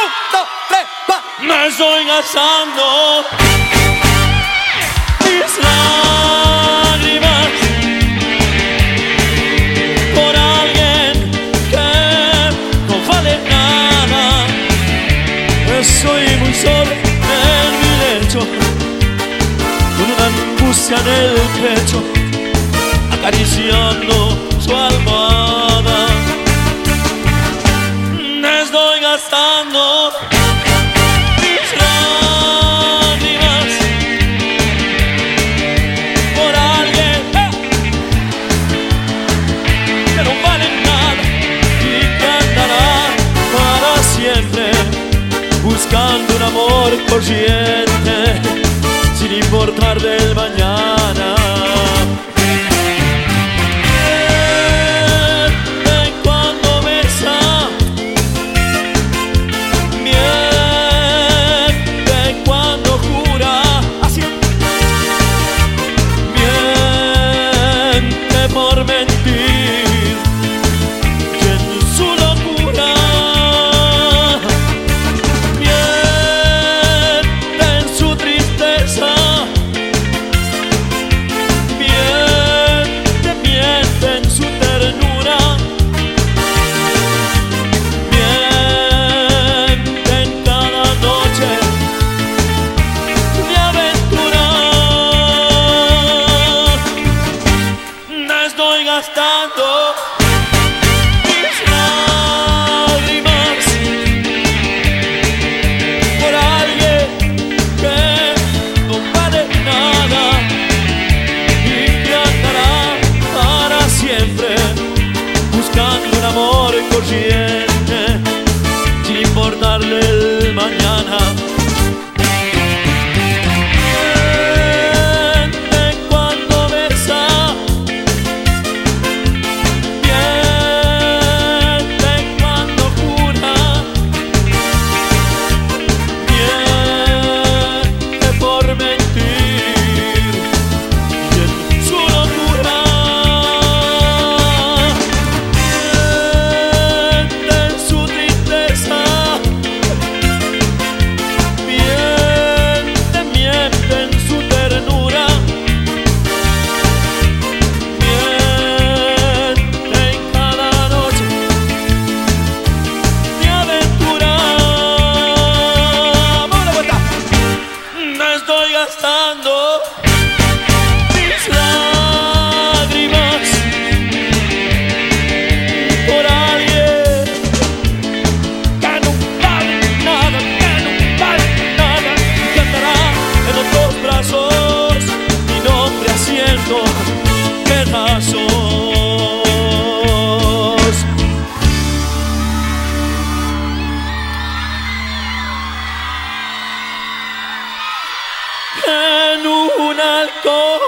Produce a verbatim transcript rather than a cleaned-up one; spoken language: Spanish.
Un, dos, tres, va. Me estoy gastando mis lágrimas por alguien que no vale nada. Estoy muy solo en mi lecho, con una angustia en el pecho, acariciando su almohada. Me estoy gastando mis lágrimas por alguien eh, que no vale nada y que andará para siempre buscando un amor consciente sin importar del mañana. Por mentir, que en su locura miente en su tristeza, miente, miente en su ternura, miente en cada noche de aventura. Estoy gastando mis lágrimas por alguien que no vale nada y que andará para siempre buscando un amor consciente sin importarle el mañana. Estoy gastando mis lágrimas por alguien que no vale nada, que no vale nada, que andará en otros brazos, mi nombre haciendo pedazos. En un alcohol